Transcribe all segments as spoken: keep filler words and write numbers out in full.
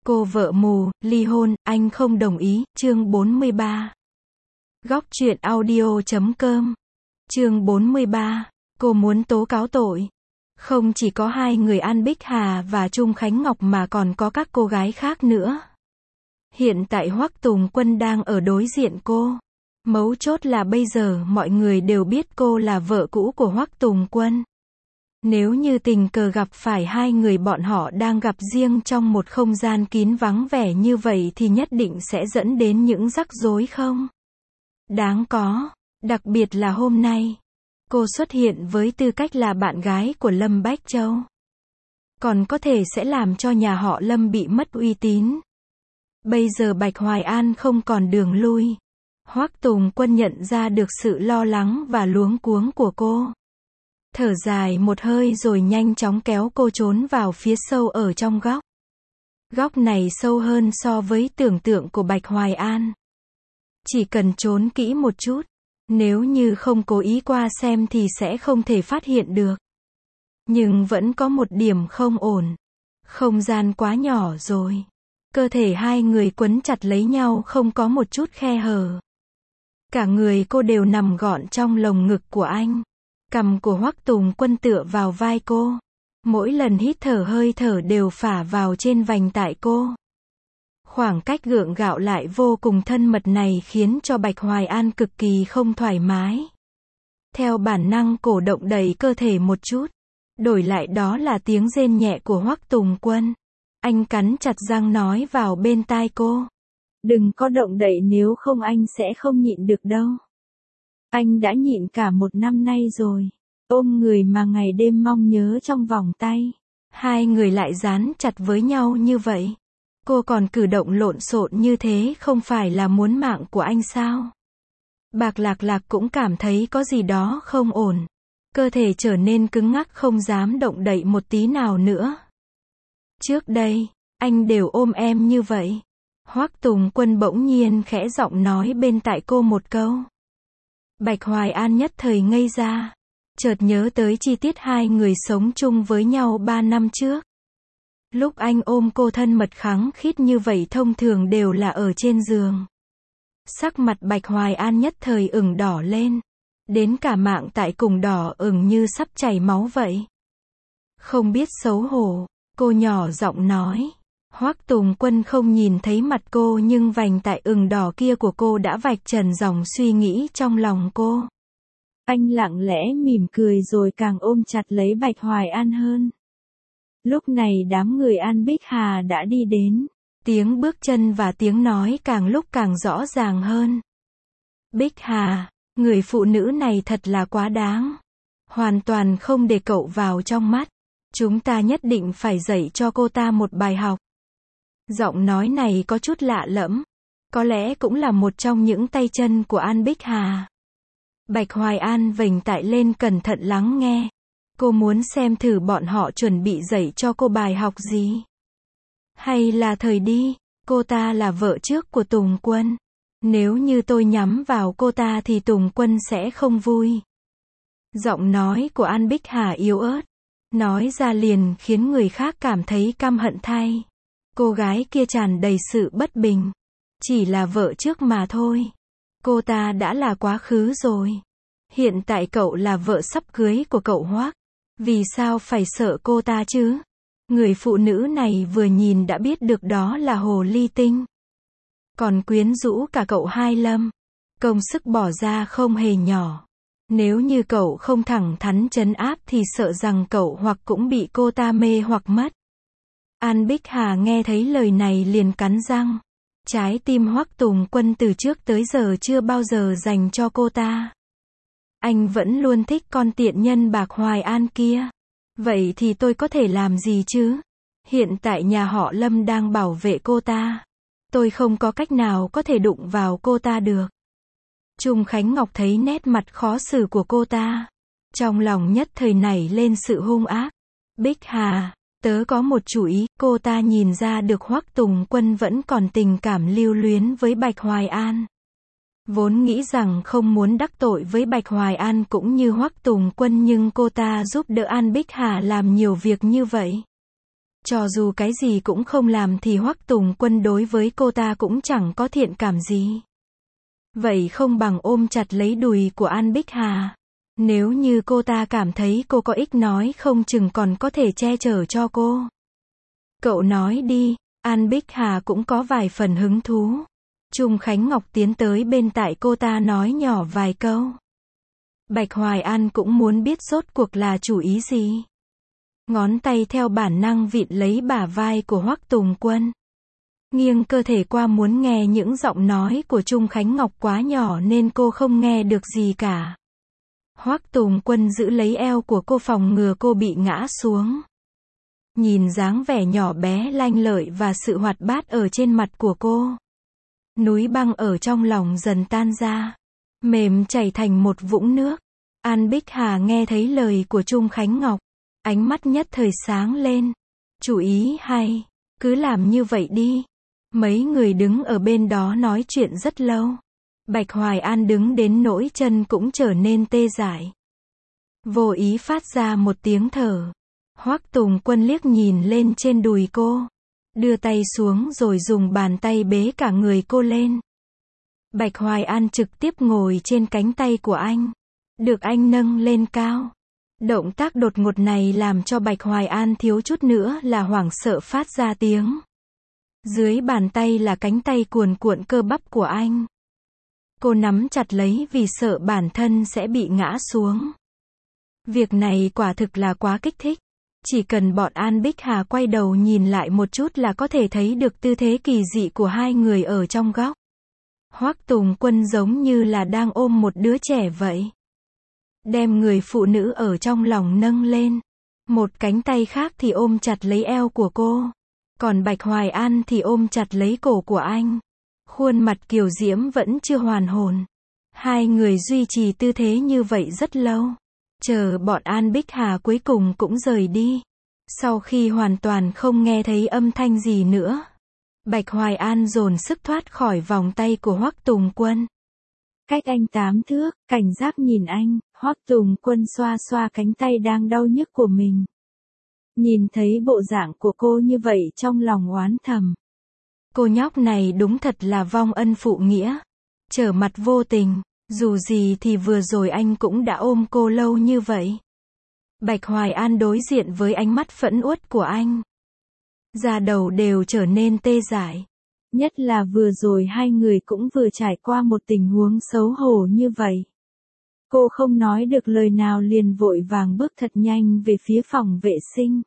Cô vợ mù, ly hôn, anh không đồng ý, chương bốn mươi ba. Góc truyện audio chấm com. Chương bốn mươi ba. Cô muốn tố cáo tội. Không chỉ có hai người An Bích Hà và Trung Khánh Ngọc mà còn có các cô gái khác nữa. Hiện tại Hoắc Tùng Quân đang ở đối diện cô. Mấu chốt là bây giờ mọi người đều biết cô là vợ cũ của Hoắc Tùng Quân. Nếu như tình cờ gặp phải hai người bọn họ đang gặp riêng trong một không gian kín vắng vẻ như vậy thì nhất định sẽ dẫn đến những rắc rối không đáng có. Đặc biệt là hôm nay, cô xuất hiện với tư cách là bạn gái của Lâm Bách Châu. Còn có thể sẽ làm cho nhà họ Lâm bị mất uy tín. Bây giờ Bạch Hoài An không còn đường lui. Hoắc Tùng Quân nhận ra được sự lo lắng và luống cuống của cô. Thở dài một hơi rồi nhanh chóng kéo cô trốn vào phía sâu ở trong góc. Góc này sâu hơn so với tưởng tượng của Bạch Hoài An. Chỉ cần trốn kỹ một chút, nếu như không cố ý qua xem thì sẽ không thể phát hiện được. Nhưng vẫn có một điểm không ổn. Không gian quá nhỏ rồi. Cơ thể hai người quấn chặt lấy nhau không có một chút khe hở. Cả người cô đều nằm gọn trong lồng ngực của anh. Cằm của Hoắc Tùng Quân tựa vào vai cô. Mỗi lần hít thở hơi thở đều phả vào trên vành tai cô. Khoảng cách gượng gạo lại vô cùng thân mật này khiến cho Bạch Hoài An cực kỳ không thoải mái. Theo bản năng cổ động đẩy cơ thể một chút. Đổi lại đó là tiếng rên nhẹ của Hoắc Tùng Quân. Anh cắn chặt răng nói vào bên tai cô. Đừng có động đậy nếu không anh sẽ không nhịn được đâu. Anh đã nhịn cả một năm nay rồi. Ôm người mà ngày đêm mong nhớ trong vòng tay. Hai người lại dán chặt với nhau như vậy. Cô còn cử động lộn xộn như thế không phải là muốn mạng của anh sao? Bạc Lạc Lạc cũng cảm thấy có gì đó không ổn. Cơ thể trở nên cứng ngắc không dám động đậy một tí nào nữa. Trước đây, anh đều ôm em như vậy. Hoắc Tùng Quân bỗng nhiên khẽ giọng nói bên tai cô một câu. Bạch Hoài An nhất thời ngây ra. Chợt nhớ tới chi tiết hai người sống chung với nhau ba năm trước. Lúc anh ôm cô thân mật khăng khít như vậy thông thường đều là ở trên giường. Sắc mặt Bạch Hoài An nhất thời ửng đỏ lên. Đến cả mạng tại cùng đỏ ửng như sắp chảy máu vậy. Không biết xấu hổ, cô nhỏ giọng nói. Hoắc Tùng Quân không nhìn thấy mặt cô nhưng vành tai ửng đỏ kia của cô đã vạch trần dòng suy nghĩ trong lòng cô. Anh lặng lẽ mỉm cười rồi càng ôm chặt lấy Bạch Hoài An hơn. Lúc này đám người An Bích Hà đã đi đến. Tiếng bước chân và tiếng nói càng lúc càng rõ ràng hơn. Bích Hà, người phụ nữ này thật là quá đáng. Hoàn toàn không để cậu vào trong mắt. Chúng ta nhất định phải dạy cho cô ta một bài học. Giọng nói này có chút lạ lẫm. Có lẽ cũng là một trong những tay chân của An Bích Hà. Bạch Hoài An vểnh tai lên cẩn thận lắng nghe. Cô muốn xem thử bọn họ chuẩn bị dạy cho cô bài học gì. Hay là thời đi, cô ta là vợ trước của Tùng Quân. Nếu như tôi nhắm vào cô ta thì Tùng Quân sẽ không vui. Giọng nói của An Bích Hà yếu ớt. Nói ra liền khiến người khác cảm thấy căm hận thay. Cô gái kia tràn đầy sự bất bình. Chỉ là vợ trước mà thôi. Cô ta đã là quá khứ rồi. Hiện tại cậu là vợ sắp cưới của cậu Hoắc. Vì sao phải sợ cô ta chứ? Người phụ nữ này vừa nhìn đã biết được đó là hồ ly tinh. Còn quyến rũ cả cậu Hai Lâm. Công sức bỏ ra không hề nhỏ. Nếu như cậu không thẳng thắn trấn áp thì sợ rằng cậu hoặc cũng bị cô ta mê hoặc mất. An Bích Hà nghe thấy lời này liền cắn răng. Trái tim Hoắc Tùng Quân từ trước tới giờ chưa bao giờ dành cho cô ta. Anh vẫn luôn thích con tiện nhân Bạch Hoài An kia. Vậy thì tôi có thể làm gì chứ? Hiện tại nhà họ Lâm đang bảo vệ cô ta. Tôi không có cách nào có thể đụng vào cô ta được. Trung Khánh Ngọc thấy nét mặt khó xử của cô ta. Trong lòng nhất thời nảy lên sự hung ác. Bích Hà, tớ có một chủ ý. Cô ta nhìn ra được Hoắc Tùng Quân vẫn còn tình cảm lưu luyến với Bạch Hoài An. Vốn nghĩ rằng không muốn đắc tội với Bạch Hoài An cũng như Hoắc Tùng Quân nhưng cô ta giúp đỡ An Bích Hà làm nhiều việc như vậy. Cho dù cái gì cũng không làm thì Hoắc Tùng Quân đối với cô ta cũng chẳng có thiện cảm gì. Vậy không bằng ôm chặt lấy đùi của An Bích Hà. Nếu như cô ta cảm thấy cô có ích nói không chừng còn có thể che chở cho cô. Cậu nói đi, An Bích Hà cũng có vài phần hứng thú. Trung Khánh Ngọc tiến tới bên tai cô ta nói nhỏ vài câu. Bạch Hoài An cũng muốn biết rốt cuộc là chủ ý gì. Ngón tay theo bản năng vịn lấy bả vai của Hoắc Tùng Quân. Nghiêng cơ thể qua muốn nghe những giọng nói của Trung Khánh Ngọc quá nhỏ nên cô không nghe được gì cả. Hoắc Tùng Quân giữ lấy eo của cô phòng ngừa cô bị ngã xuống. Nhìn dáng vẻ nhỏ bé lanh lợi và sự hoạt bát ở trên mặt của cô. Núi băng ở trong lòng dần tan ra. Mềm chảy thành một vũng nước. An Bích Hà nghe thấy lời của Trung Khánh Ngọc. Ánh mắt nhất thời sáng lên. Chủ ý hay. Cứ làm như vậy đi. Mấy người đứng ở bên đó nói chuyện rất lâu. Bạch Hoài An đứng đến nỗi chân cũng trở nên tê dại. Vô ý phát ra một tiếng thở. Hoắc Tùng Quân liếc nhìn lên trên đùi cô. Đưa tay xuống rồi dùng bàn tay bế cả người cô lên. Bạch Hoài An trực tiếp ngồi trên cánh tay của anh. Được anh nâng lên cao. Động tác đột ngột này làm cho Bạch Hoài An thiếu chút nữa là hoảng sợ phát ra tiếng. Dưới bàn tay là cánh tay cuồn cuộn cơ bắp của anh. Cô nắm chặt lấy vì sợ bản thân sẽ bị ngã xuống. Việc này quả thực là quá kích thích. Chỉ cần bọn An Bích Hà quay đầu nhìn lại một chút là có thể thấy được tư thế kỳ dị của hai người ở trong góc. Hoắc Tùng Quân giống như là đang ôm một đứa trẻ vậy. Đem người phụ nữ ở trong lòng nâng lên. Một cánh tay khác thì ôm chặt lấy eo của cô. Còn Bạch Hoài An thì ôm chặt lấy cổ của anh. Khuôn mặt kiều diễm vẫn chưa hoàn hồn. Hai người duy trì tư thế như vậy rất lâu. Chờ bọn An Bích Hà cuối cùng cũng rời đi. Sau khi hoàn toàn không nghe thấy âm thanh gì nữa. Bạch Hoài An dồn sức thoát khỏi vòng tay của Hoắc Tùng Quân. Cách anh tám thước, cảnh giác nhìn anh, Hoắc Tùng Quân xoa xoa cánh tay đang đau nhức của mình. Nhìn thấy bộ dạng của cô như vậy trong lòng oán thầm. Cô nhóc này đúng thật là vong ân phụ nghĩa. Trở mặt vô tình, dù gì thì vừa rồi anh cũng đã ôm cô lâu như vậy. Bạch Hoài An đối diện với ánh mắt phẫn uất của anh. Da đầu đều trở nên tê dại. Nhất là vừa rồi hai người cũng vừa trải qua một tình huống xấu hổ như vậy. Cô không nói được lời nào liền vội vàng bước thật nhanh về phía phòng vệ sinh.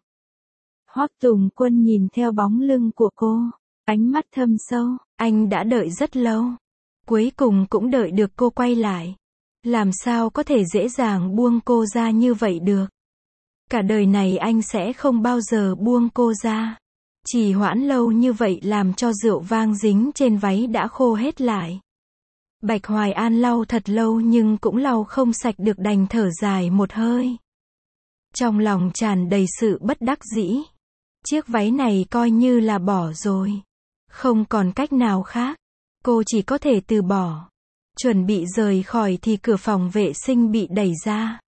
Hoắc Tùng Quân nhìn theo bóng lưng của cô, ánh mắt thâm sâu, anh đã đợi rất lâu. Cuối cùng cũng đợi được cô quay lại. Làm sao có thể dễ dàng buông cô ra như vậy được. Cả đời này anh sẽ không bao giờ buông cô ra. Chỉ hoãn lâu như vậy làm cho rượu vang dính trên váy đã khô hết lại. Bạch Hoài An lau thật lâu nhưng cũng lau không sạch được đành thở dài một hơi. Trong lòng tràn đầy sự bất đắc dĩ. Chiếc váy này coi như là bỏ rồi. Không còn cách nào khác. Cô chỉ có thể từ bỏ. Chuẩn bị rời khỏi thì cửa phòng vệ sinh bị đẩy ra.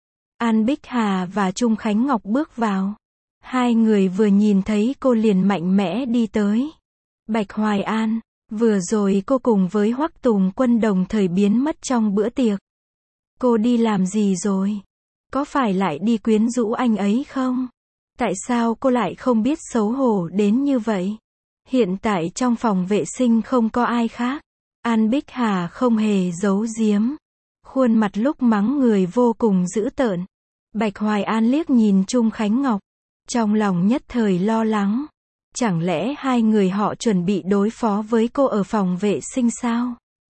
An Bích Hà và Trung Khánh Ngọc bước vào. Hai người vừa nhìn thấy cô liền mạnh mẽ đi tới. Bạch Hoài An, vừa rồi cô cùng với Hoắc Tùng Quân đồng thời biến mất trong bữa tiệc. Cô đi làm gì rồi? Có phải lại đi quyến rũ anh ấy không? Tại sao cô lại không biết xấu hổ đến như vậy? Hiện tại trong phòng vệ sinh không có ai khác. An Bích Hà không hề giấu giếm. Khuôn mặt lúc mắng người vô cùng dữ tợn. Bạch Hoài An liếc nhìn Trung Khánh Ngọc. Trong lòng nhất thời lo lắng. Chẳng lẽ hai người họ chuẩn bị đối phó với cô ở phòng vệ sinh sao?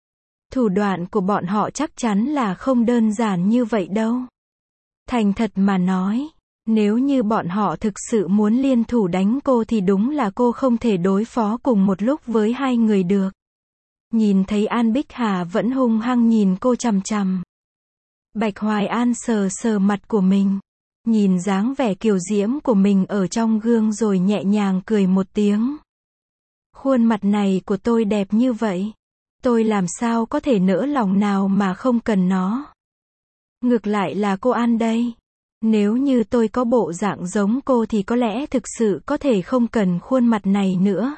Thủ đoạn của bọn họ chắc chắn là không đơn giản như vậy đâu. Thành thật mà nói, nếu như bọn họ thực sự muốn liên thủ đánh cô thì đúng là cô không thể đối phó cùng một lúc với hai người được. Nhìn thấy An Bích Hà vẫn hung hăng nhìn cô chằm chằm. Bạch Hoài An sờ sờ mặt của mình. Nhìn dáng vẻ kiều diễm của mình ở trong gương rồi nhẹ nhàng cười một tiếng. Khuôn mặt này của tôi đẹp như vậy. Tôi làm sao có thể nỡ lòng nào mà không cần nó. Ngược lại là cô An đây. Nếu như tôi có bộ dạng giống cô thì có lẽ thực sự có thể không cần khuôn mặt này nữa.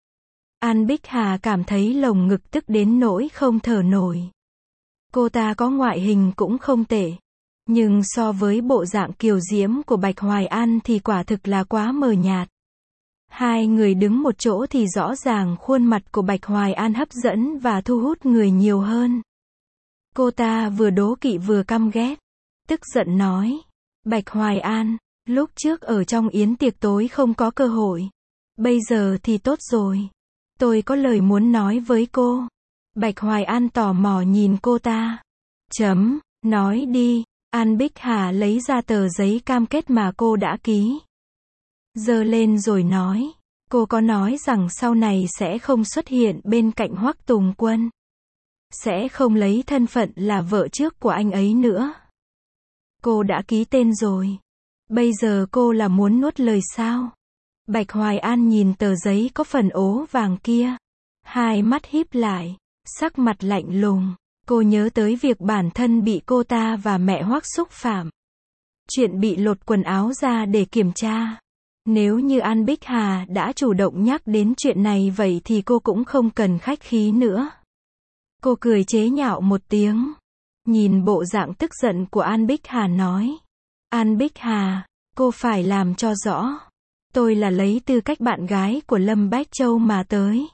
An Bích Hà cảm thấy lồng ngực tức đến nỗi không thở nổi. Cô ta có ngoại hình cũng không tệ. Nhưng so với bộ dạng kiều diễm của Bạch Hoài An thì quả thực là quá mờ nhạt. Hai người đứng một chỗ thì rõ ràng khuôn mặt của Bạch Hoài An hấp dẫn và thu hút người nhiều hơn. Cô ta vừa đố kỵ vừa căm ghét. Tức giận nói. Bạch Hoài An, lúc trước ở trong yến tiệc tối không có cơ hội. Bây giờ thì tốt rồi. Tôi có lời muốn nói với cô. Bạch Hoài An tò mò nhìn cô ta. Chấm, nói đi. An Bích Hà lấy ra tờ giấy cam kết mà cô đã ký. Giơ lên rồi nói. Cô có nói rằng sau này sẽ không xuất hiện bên cạnh Hoắc Tùng Quân. Sẽ không lấy thân phận là vợ trước của anh ấy nữa. Cô đã ký tên rồi. Bây giờ cô là muốn nuốt lời sao? Bạch Hoài An nhìn tờ giấy có phần ố vàng kia. Hai mắt híp lại. Sắc mặt lạnh lùng. Cô nhớ tới việc bản thân bị cô ta và mẹ Hoắc xúc phạm. Chuyện bị lột quần áo ra để kiểm tra. Nếu như An Bích Hà đã chủ động nhắc đến chuyện này vậy thì cô cũng không cần khách khí nữa. Cô cười chế nhạo một tiếng. Nhìn bộ dạng tức giận của An Bích Hà nói. An Bích Hà, cô phải làm cho rõ. Tôi là lấy tư cách bạn gái của Lâm Bách Châu mà tới.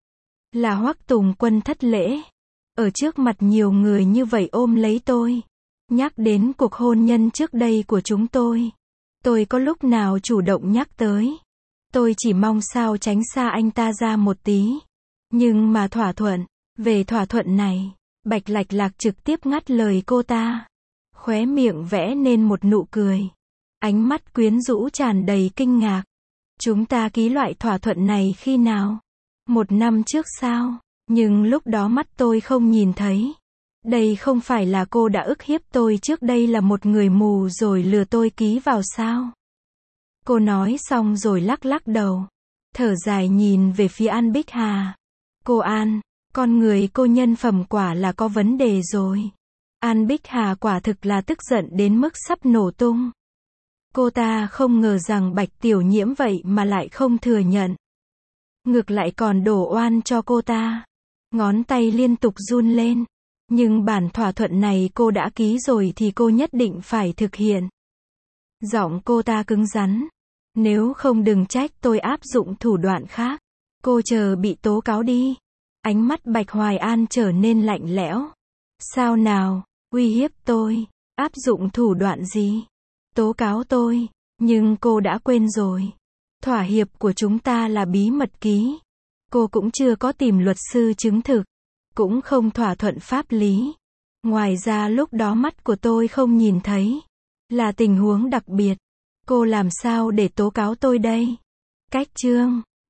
Là Hoắc Tùng Quân thất lễ. Ở trước mặt nhiều người như vậy ôm lấy tôi. Nhắc đến cuộc hôn nhân trước đây của chúng tôi. Tôi có lúc nào chủ động nhắc tới. Tôi chỉ mong sao tránh xa anh ta ra một tí. Nhưng mà thỏa thuận. Về thỏa thuận này, Bạch Lạch Lạc trực tiếp ngắt lời cô ta. Khóe miệng vẽ nên một nụ cười. Ánh mắt quyến rũ tràn đầy kinh ngạc. Chúng ta ký loại thỏa thuận này khi nào? Một năm trước sao? Nhưng lúc đó mắt tôi không nhìn thấy. Đây không phải là cô đã ức hiếp tôi trước đây là một người mù rồi lừa tôi ký vào sao? Cô nói xong rồi lắc lắc đầu. Thở dài nhìn về phía An Bích Hà. Cô An, con người cô nhân phẩm quả là có vấn đề rồi. An Bích Hà quả thực là tức giận đến mức sắp nổ tung. Cô ta không ngờ rằng Bạch Tiểu Nhiễm vậy mà lại không thừa nhận. Ngược lại còn đổ oan cho cô ta. Ngón tay liên tục run lên. Nhưng bản thỏa thuận này cô đã ký rồi thì cô nhất định phải thực hiện. Giọng cô ta cứng rắn. Nếu không đừng trách tôi áp dụng thủ đoạn khác. Cô chờ bị tố cáo đi. Ánh mắt Bạch Hoài An trở nên lạnh lẽo. Sao nào, uy hiếp tôi, áp dụng thủ đoạn gì? Tố cáo tôi, nhưng cô đã quên rồi. Thỏa hiệp của chúng ta là bí mật ký. Cô cũng chưa có tìm luật sư chứng thực. Cũng không thỏa thuận pháp lý. Ngoài ra lúc đó mắt của tôi không nhìn thấy. Là tình huống đặc biệt. Cô làm sao để tố cáo tôi đây? Cách chương